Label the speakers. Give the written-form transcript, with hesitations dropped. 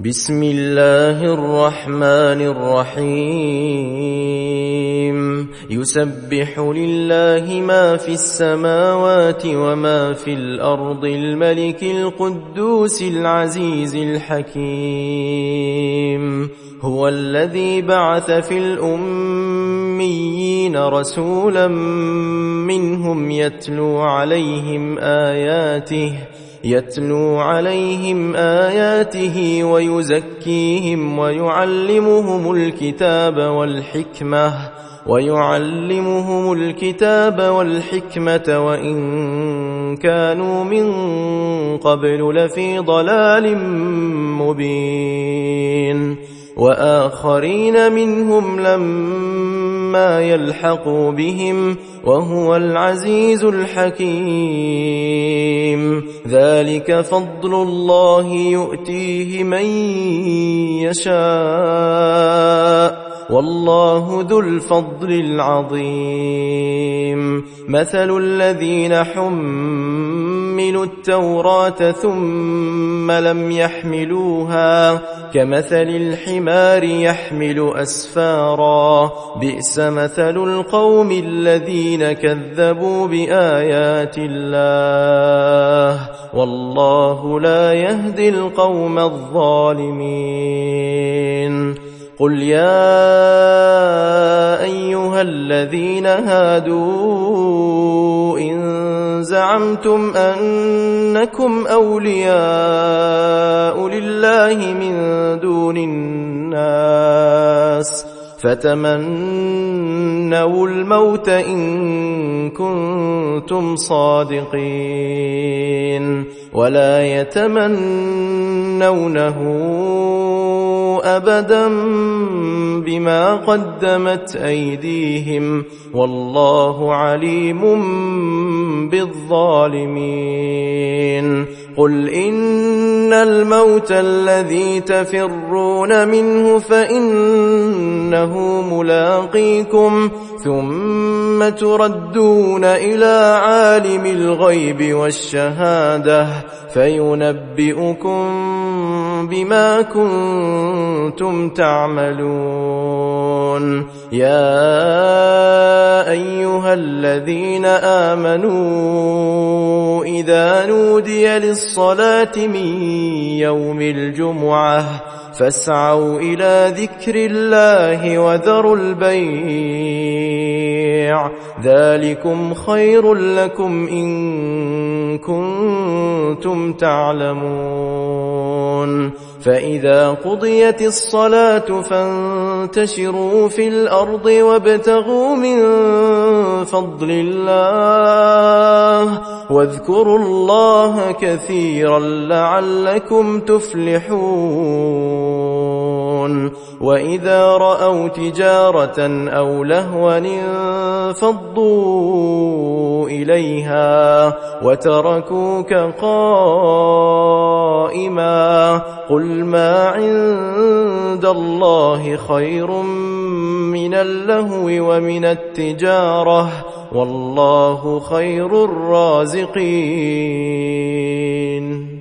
Speaker 1: بسم الله الرحمن الرحيم يسبح لله ما في السماوات وما في الأرض الملك القدوس العزيز الحكيم هو الذي بعث في الأميين رسولا منهم يتلو عليهم آياته ويزكيهم ويعلمهم الكتاب والحكمة وإن كانوا من قبل لفي ضلال مبين وآخرين منهم لما يلحقوا بهم وهو العزيز الحكيم ذلك فضل الله يؤتيه من يشاء والله ذو الفضل العظيم مثل الذين حملوا التوراة ثم لم يحملوها كمثل الحمار يحمل أسفارا بئس مثل القوم الذين كذبوا بآيات الله والله لا يهدي القوم الظالمين قل يا أيها الذين هادوا إن زعمتم أنكم أولياء لله من دون الناس فتمنوا الموت إن كنتم صادقين ولا يتمنونه أبدا بما قدمت أيديهم والله عليم بالظالمين قل إن الموت الذي تفرون منه فإنه ملاقيكم ثم تردون إلى عالم الغيب والشهادة فينبئكم بما كنتم تعملون يا أيها الذين آمنوا إذا نودي للصلاة من يوم الجمعة فاسعوا إلى ذكر الله وذروا البيع ذلكم خير لكم إن كنتم تعلمون فإذا قضيت الصلاة فانتشروا في الأرض وابتغوا من فضل الله واذكروا الله كثيرا لعلكم تفلحون وإذا رأوا تجارة أو لهوا انفضوا إليها وتركوك قائما قل ما عند الله خير من اللهو ومن التجارة والله خير الرازقين